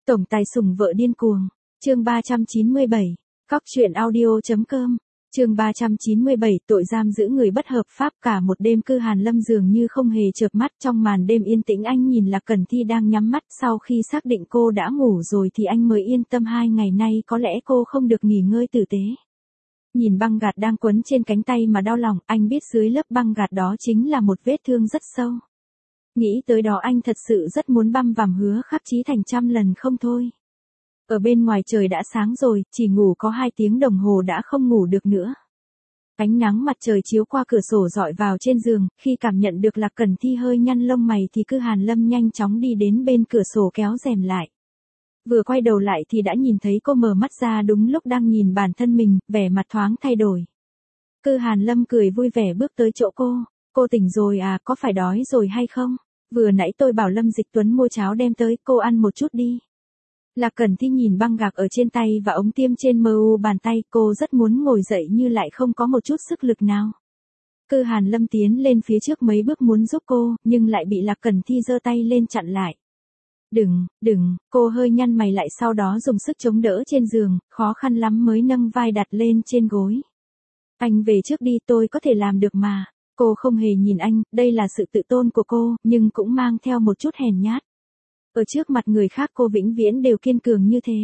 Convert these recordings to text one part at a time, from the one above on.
Tổng tài sủng vợ điên cuồng. Chương 397. Cóc truyện audio.com. Chương 397, tội giam giữ người bất hợp pháp. Cả một đêm Cư Hàn Lâm dường như không hề chợp mắt. Trong màn đêm yên tĩnh anh nhìn Lạc Cẩn Thi đang nhắm mắt. Sau khi xác định cô đã ngủ rồi thì anh mới yên tâm, 2 ngày nay có lẽ cô không được nghỉ ngơi tử tế. Nhìn băng gạc đang quấn trên cánh tay mà đau lòng, anh biết dưới lớp băng gạc đó chính là một vết thương rất sâu. Nghĩ tới đó anh thật sự rất muốn băm vằm Hứa Khắc Chí thành trăm lần không thôi. Ở bên ngoài trời đã sáng rồi, chỉ ngủ có 2 tiếng đồng hồ đã không ngủ được nữa. Ánh nắng mặt trời chiếu qua cửa sổ rọi vào trên giường, khi cảm nhận được Lạc Cẩn Thi hơi nhăn lông mày thì Cư Hàn Lâm nhanh chóng đi đến bên cửa sổ kéo rèm lại. Vừa quay đầu lại thì đã nhìn thấy cô mở mắt ra đúng lúc đang nhìn bản thân mình, vẻ mặt thoáng thay đổi. Cư Hàn Lâm cười vui vẻ bước tới chỗ cô tỉnh rồi à, có phải đói rồi hay không? Vừa nãy tôi bảo Lâm Dịch Tuấn mua cháo đem tới, cô ăn một chút đi. Lạc Cẩn Thi nhìn băng gạc ở trên tay và ống tiêm trên mu bàn tay, cô rất muốn ngồi dậy nhưng lại không có một chút sức lực nào. Cư Hàn Lâm tiến lên phía trước mấy bước muốn giúp cô, nhưng lại bị Lạc Cẩn Thi giơ tay lên chặn lại. Đừng, cô hơi nhăn mày lại, sau đó dùng sức chống đỡ trên giường, khó khăn lắm mới nâng vai đặt lên trên gối. Anh về trước đi, tôi có thể làm được mà. Cô không hề nhìn anh, đây là sự tự tôn của cô, nhưng cũng mang theo một chút hèn nhát. Ở trước mặt người khác cô vĩnh viễn đều kiên cường như thế.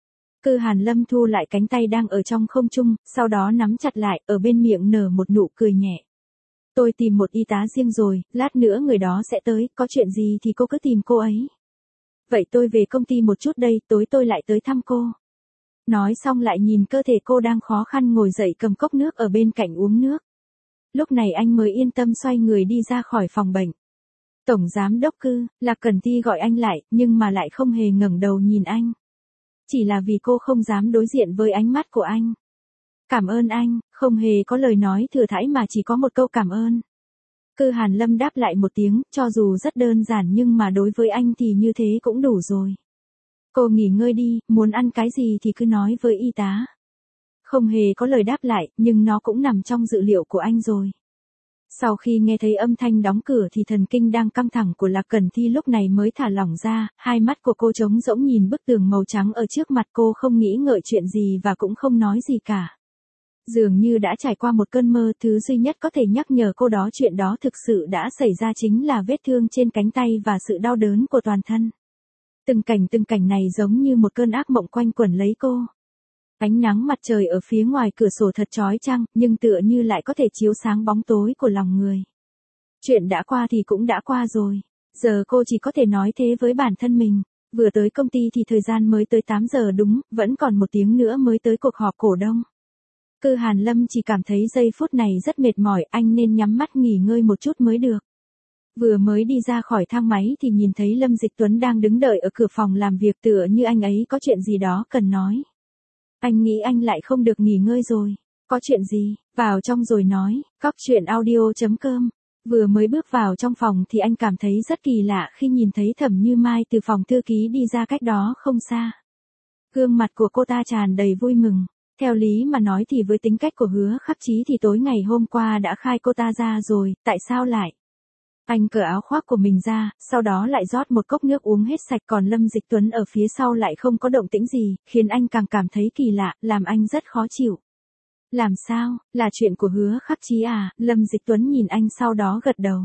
Cư Hàn Lâm thu lại cánh tay đang ở trong không trung, sau đó nắm chặt lại, ở bên miệng nở một nụ cười nhẹ. Tôi tìm một y tá riêng rồi, lát nữa người đó sẽ tới, có chuyện gì thì cô cứ tìm cô ấy. Vậy tôi về công ty một chút đây, tối tôi lại tới thăm cô. Nói xong lại nhìn cơ thể cô đang khó khăn ngồi dậy cầm cốc nước ở bên cạnh uống nước. Lúc này anh mới yên tâm xoay người đi ra khỏi phòng bệnh. Tổng giám đốc Cư, Lạc Cẩn Thi gọi anh lại, nhưng mà lại không hề ngẩng đầu nhìn anh. Chỉ là vì cô không dám đối diện với ánh mắt của anh. Cảm ơn anh, không hề có lời nói thừa thãi mà chỉ có một câu cảm ơn. Cư Hàn Lâm đáp lại một tiếng, cho dù rất đơn giản nhưng mà đối với anh thì như thế cũng đủ rồi. Cô nghỉ ngơi đi, muốn ăn cái gì thì cứ nói với y tá. Không hề có lời đáp lại, nhưng nó cũng nằm trong dự liệu của anh rồi. Sau khi nghe thấy âm thanh đóng cửa thì thần kinh đang căng thẳng của Lạc Cẩn Thi lúc này mới thả lỏng ra, hai mắt của cô trống rỗng nhìn bức tường màu trắng ở trước mặt, cô không nghĩ ngợi chuyện gì và cũng không nói gì cả. Dường như đã trải qua một cơn mơ, thứ duy nhất có thể nhắc nhở cô đó chuyện đó thực sự đã xảy ra chính là vết thương trên cánh tay và sự đau đớn của toàn thân. Từng cảnh này giống như một cơn ác mộng quanh quẩn lấy cô. Ánh nắng mặt trời ở phía ngoài cửa sổ thật chói chang, nhưng tựa như lại có thể chiếu sáng bóng tối của lòng người. Chuyện đã qua thì cũng đã qua rồi. Giờ cô chỉ có thể nói thế với bản thân mình. Vừa tới công ty thì thời gian mới tới 8 giờ đúng, vẫn còn 1 tiếng nữa mới tới cuộc họp cổ đông. Cư Hàn Lâm chỉ cảm thấy giây phút này rất mệt mỏi, anh nên nhắm mắt nghỉ ngơi một chút mới được. Vừa mới đi ra khỏi thang máy thì nhìn thấy Lâm Dịch Tuấn đang đứng đợi ở cửa phòng làm việc, tựa như anh ấy có chuyện gì đó cần nói. Anh nghĩ anh lại không được nghỉ ngơi rồi. Có chuyện gì? Vào trong rồi nói. Cóc truyện audio.com. Vừa mới bước vào trong phòng thì anh cảm thấy rất kỳ lạ khi nhìn thấy Thẩm Như Mai từ phòng thư ký đi ra cách đó không xa. Gương mặt của cô ta tràn đầy vui mừng. Theo lý mà nói thì với tính cách của Hứa Khắc Chí thì tối ngày hôm qua đã khai cô ta ra rồi, tại sao lại? Anh cởi áo khoác của mình ra, sau đó lại rót một cốc nước uống hết sạch, còn Lâm Dịch Tuấn ở phía sau lại không có động tĩnh gì, khiến anh càng cảm thấy kỳ lạ, làm anh rất khó chịu. Làm sao, là chuyện của Hứa Khắc Chí à? Lâm Dịch Tuấn nhìn anh sau đó gật đầu.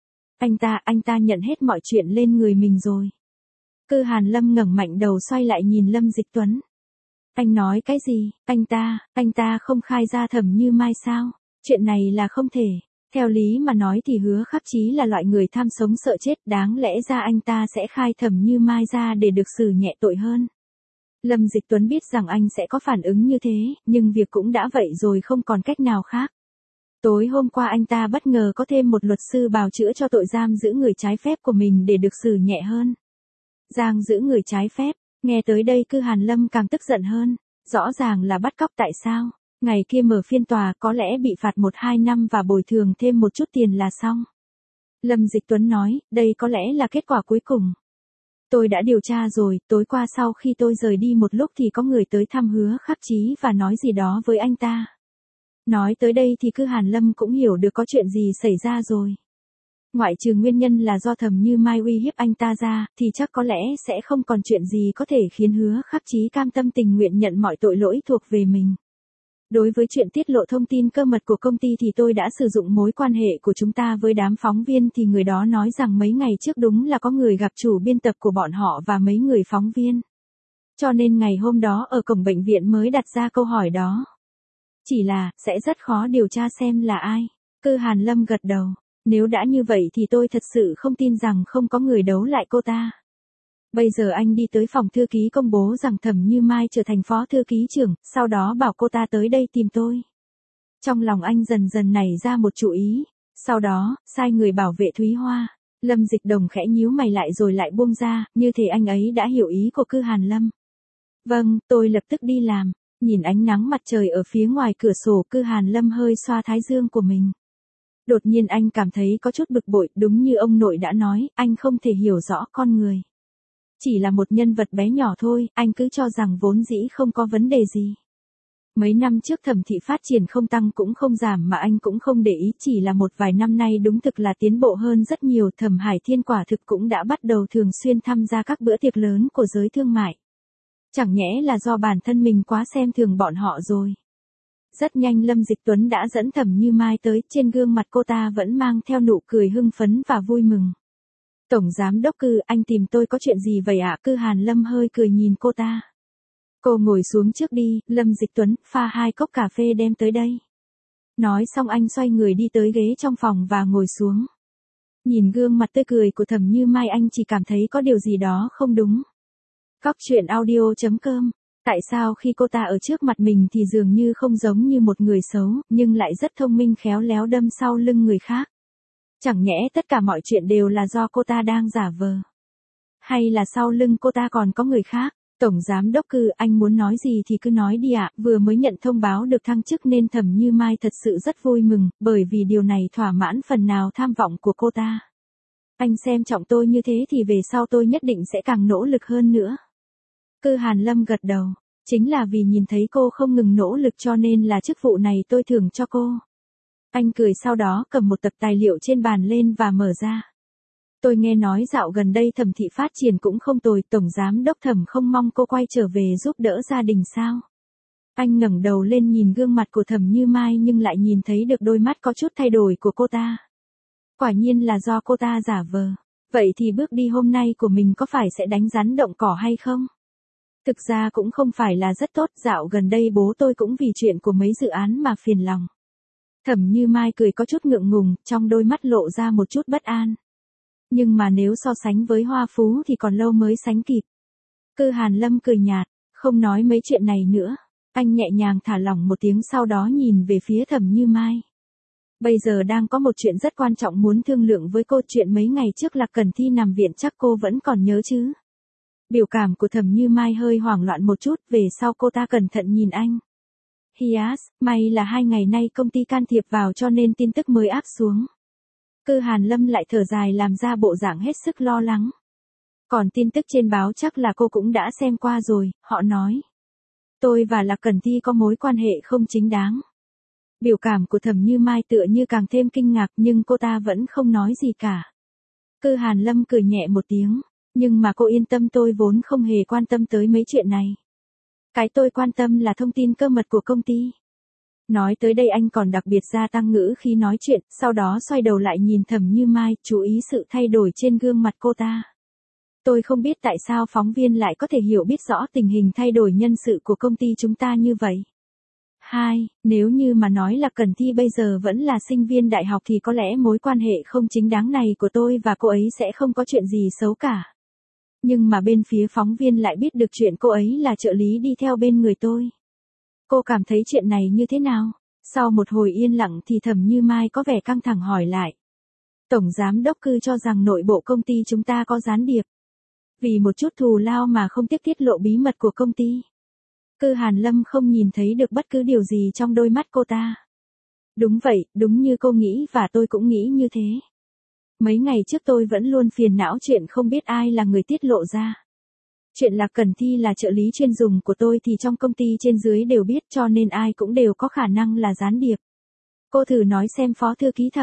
Anh ta nhận hết mọi chuyện lên người mình rồi. Cư Hàn Lâm ngẩng mạnh đầu xoay lại nhìn Lâm Dịch Tuấn. Anh nói cái gì? Anh ta không khai ra Thẩm Như Mai sao? Chuyện này là không thể. Theo lý mà nói thì Hứa Khắc Chí là loại người tham sống sợ chết, đáng lẽ ra anh ta sẽ khai Thẩm Như Mai ra để được xử nhẹ tội hơn. Lâm Dịch Tuấn biết rằng anh sẽ có phản ứng như thế, nhưng việc cũng đã vậy rồi, không còn cách nào khác. Tối hôm qua anh ta bất ngờ có thêm một luật sư bào chữa cho tội giam giữ người trái phép của mình để được xử nhẹ hơn. Giam giữ người trái phép, nghe tới đây Cư Hàn Lâm càng tức giận hơn. Rõ ràng là bắt cóc, tại sao? Ngày kia mở phiên tòa có lẽ bị phạt 1-2 năm và bồi thường thêm một chút tiền là xong. Lâm Dịch Tuấn nói, đây có lẽ là kết quả cuối cùng. Tôi đã điều tra rồi, tối qua sau khi tôi rời đi một lúc thì có người tới thăm Hứa Khắc Chí và nói gì đó với anh ta. Nói tới đây thì Cư Hàn Lâm cũng hiểu được có chuyện gì xảy ra rồi. Ngoại trừ nguyên nhân là do Thẩm Như Mai uy hiếp anh ta ra, thì chắc có lẽ sẽ không còn chuyện gì có thể khiến Hứa Khắc Chí cam tâm tình nguyện nhận mọi tội lỗi thuộc về mình. Đối với chuyện tiết lộ thông tin cơ mật của công ty thì tôi đã sử dụng mối quan hệ của chúng ta với đám phóng viên, thì người đó nói rằng mấy ngày trước đúng là có người gặp chủ biên tập của bọn họ và mấy người phóng viên. Cho nên ngày hôm đó ở cổng bệnh viện mới đặt ra câu hỏi đó. Chỉ là, sẽ rất khó điều tra xem là ai. Cư Hàn Lâm gật đầu. Nếu đã như vậy thì tôi thật sự không tin rằng không có người đấu lại cô ta. Bây giờ anh đi tới phòng thư ký công bố rằng Thẩm Như Mai trở thành phó thư ký trưởng, sau đó bảo cô ta tới đây tìm tôi. Trong lòng anh dần dần nảy ra một chủ ý. Sau đó, sai người bảo vệ Thúy Hoa. Lâm Dịch Đồng khẽ nhíu mày lại rồi lại buông ra, như thể anh ấy đã hiểu ý của Cư Hàn Lâm. Vâng, tôi lập tức đi làm. Nhìn ánh nắng mặt trời ở phía ngoài cửa sổ, Cư Hàn Lâm hơi xoa thái dương của mình. Đột nhiên anh cảm thấy có chút bực bội, đúng như ông nội đã nói, anh không thể hiểu rõ con người. Chỉ là một nhân vật bé nhỏ thôi, anh cứ cho rằng vốn dĩ không có vấn đề gì. Mấy năm trước Thẩm thị phát triển không tăng cũng không giảm mà anh cũng không để ý, chỉ là một vài năm nay đúng thực là tiến bộ hơn rất nhiều. Thẩm Hải Thiên quả thực cũng đã bắt đầu thường xuyên tham gia các bữa tiệc lớn của giới thương mại. Chẳng nhẽ là do bản thân mình quá xem thường bọn họ rồi. Rất nhanh Lâm Dịch Tuấn đã dẫn Thẩm Như Mai tới, trên gương mặt cô ta vẫn mang theo nụ cười hưng phấn và vui mừng. Tổng giám đốc Cư, anh tìm tôi có chuyện gì vậy ạ? Cư Hàn Lâm hơi cười nhìn cô ta. Cô ngồi xuống trước đi, Lâm Dịch Tuấn, pha 2 cốc cà phê đem tới đây. Nói xong anh xoay người đi tới ghế trong phòng và ngồi xuống. Nhìn gương mặt tươi cười của Thẩm Như Mai anh chỉ cảm thấy có điều gì đó không đúng. Cóc truyện audio.com. Tại sao khi cô ta ở trước mặt mình thì dường như không giống như một người xấu, nhưng lại rất thông minh khéo léo đâm sau lưng người khác? Chẳng nhẽ tất cả mọi chuyện đều là do cô ta đang giả vờ? Hay là sau lưng cô ta còn có người khác? Tổng giám đốc Cư, anh muốn nói gì thì cứ nói đi ạ. Vừa mới nhận thông báo được thăng chức nên Thẩm Như Mai thật sự rất vui mừng, bởi vì điều này thỏa mãn phần nào tham vọng của cô ta. Anh xem trọng tôi như thế thì về sau tôi nhất định sẽ càng nỗ lực hơn nữa. Cư Hàn Lâm gật đầu. Chính là vì nhìn thấy cô không ngừng nỗ lực cho nên là chức vụ này tôi thưởng cho cô. Anh cười sau đó cầm một tập tài liệu trên bàn lên và mở ra. Tôi nghe nói dạo gần đây Thẩm thị phát triển cũng không tồi, tổng giám đốc Thẩm không mong cô quay trở về giúp đỡ gia đình sao? Anh ngẩng đầu lên nhìn gương mặt của Thẩm Như Mai nhưng lại nhìn thấy được đôi mắt có chút thay đổi của cô ta. Quả nhiên là do cô ta giả vờ. Vậy thì bước đi hôm nay của mình có phải sẽ đánh rắn động cỏ hay không? Thực ra cũng không phải là rất tốt, dạo gần đây bố tôi cũng vì chuyện của mấy dự án mà phiền lòng. Thẩm Như Mai cười có chút ngượng ngùng, trong đôi mắt lộ ra một chút bất an. Nhưng mà nếu so sánh với Hoa Phú thì còn lâu mới sánh kịp. Cư Hàn Lâm cười nhạt, không nói mấy chuyện này nữa. Anh nhẹ nhàng thả lỏng một tiếng sau đó nhìn về phía Thẩm Như Mai. Bây giờ đang có một chuyện rất quan trọng muốn thương lượng với cô, chuyện mấy ngày trước Lạc Cần Thi nằm viện chắc cô vẫn còn nhớ chứ? Biểu cảm của Thẩm Như Mai hơi hoảng loạn một chút, về sau cô ta cẩn thận nhìn anh. Hias, may là 2 ngày nay công ty can thiệp vào cho nên tin tức mới áp xuống. Cư Hàn Lâm lại thở dài làm ra bộ dạng hết sức lo lắng. Còn tin tức trên báo chắc là cô cũng đã xem qua rồi, họ nói. Tôi và Lạc Cần Thi có mối quan hệ không chính đáng. Biểu cảm của Thẩm Như Mai tựa như càng thêm kinh ngạc nhưng cô ta vẫn không nói gì cả. Cư Hàn Lâm cười nhẹ một tiếng. Nhưng mà cô yên tâm, tôi vốn không hề quan tâm tới mấy chuyện này. Cái tôi quan tâm là thông tin cơ mật của công ty. Nói tới đây anh còn đặc biệt gia tăng ngữ khi nói chuyện, sau đó xoay đầu lại nhìn Thẩm Như Mai, chú ý sự thay đổi trên gương mặt cô ta. Tôi không biết tại sao phóng viên lại có thể hiểu biết rõ tình hình thay đổi nhân sự của công ty chúng ta như vậy. 2. Nếu như mà nói là Cần Thi bây giờ vẫn là sinh viên đại học thì có lẽ mối quan hệ không chính đáng này của tôi và cô ấy sẽ không có chuyện gì xấu cả. Nhưng mà bên phía phóng viên lại biết được chuyện cô ấy là trợ lý đi theo bên người tôi. Cô cảm thấy chuyện này như thế nào? Sau một hồi yên lặng thì Thẩm Như Mai có vẻ căng thẳng hỏi lại. Tổng giám đốc Cư cho rằng nội bộ công ty chúng ta có gián điệp. Vì một chút thù lao mà không tiếc tiết lộ bí mật của công ty. Cư Hàn Lâm không nhìn thấy được bất cứ điều gì trong đôi mắt cô ta. Đúng vậy, đúng như cô nghĩ và tôi cũng nghĩ như thế. Mấy ngày trước tôi vẫn luôn phiền não chuyện không biết ai là người tiết lộ ra. Chuyện Lạc Cần Thi là trợ lý chuyên dùng của tôi thì trong công ty trên dưới đều biết cho nên ai cũng đều có khả năng là gián điệp. Cô thử nói xem phó thư ký Thẩm,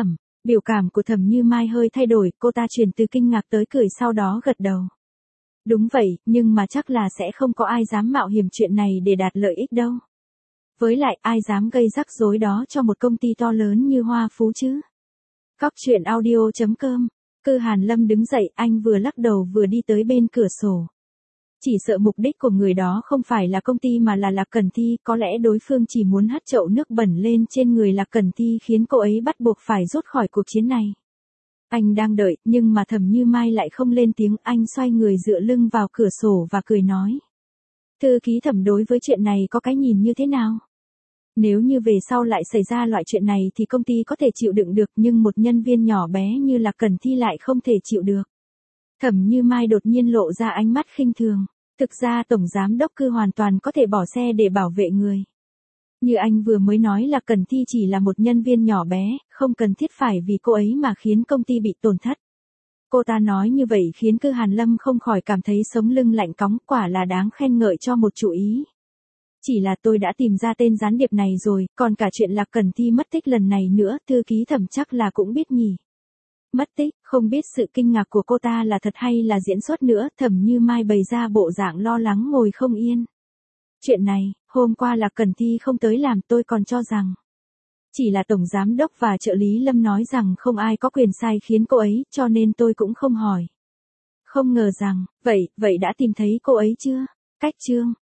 Biểu cảm của Thẩm Như Mai hơi thay đổi, cô ta chuyển từ kinh ngạc tới cười sau đó gật đầu. Đúng vậy, nhưng mà chắc là sẽ không có ai dám mạo hiểm chuyện này để đạt lợi ích đâu. Với lại ai dám gây rắc rối đó cho một công ty to lớn như Hoa Phú chứ? Cóc truyện audio.com. Cư Hàn Lâm đứng dậy, anh vừa lắc đầu vừa đi tới bên cửa sổ. Chỉ sợ mục đích của người đó không phải là công ty mà là Lạc Cẩn Thi, có lẽ đối phương chỉ muốn hất chậu nước bẩn lên trên người Lạc Cẩn Thi khiến cô ấy bắt buộc phải rút khỏi cuộc chiến này. Anh đang đợi, nhưng mà Thẩm Như Mai lại không lên tiếng, anh xoay người dựa lưng vào cửa sổ và cười nói. Thư ký Thẩm đối với chuyện này có cái nhìn như thế nào? Nếu như về sau lại xảy ra loại chuyện này thì công ty có thể chịu đựng được, nhưng một nhân viên nhỏ bé như Lạc Cẩn Thi lại không thể chịu được. Thẩm Như Mai đột nhiên lộ ra ánh mắt khinh thường. Thực ra Tổng Giám Đốc Cư hoàn toàn có thể bỏ xe để bảo vệ người. Như anh vừa mới nói, Lạc Cẩn Thi chỉ là một nhân viên nhỏ bé, không cần thiết phải vì cô ấy mà khiến công ty bị tổn thất. Cô ta nói như vậy khiến Cư Hàn Lâm không khỏi cảm thấy sống lưng lạnh cóng, quả là đáng khen ngợi cho một chủ ý. Chỉ là tôi đã tìm ra tên gián điệp này rồi, còn cả chuyện Lạc Cẩn Thi mất tích lần này nữa, thư ký Thẩm chắc là cũng biết nhỉ. Mất tích, không biết sự kinh ngạc của cô ta là thật hay là diễn xuất nữa, Thẩm Như Mai bày ra bộ dạng lo lắng ngồi không yên. Chuyện này, hôm qua Lạc Cẩn Thi không tới làm, tôi còn cho rằng chỉ là Tổng Giám Đốc và trợ lý Lâm nói rằng không ai có quyền sai khiến cô ấy, cho nên tôi cũng không hỏi. Không ngờ rằng, vậy đã tìm thấy cô ấy chưa? Cách chương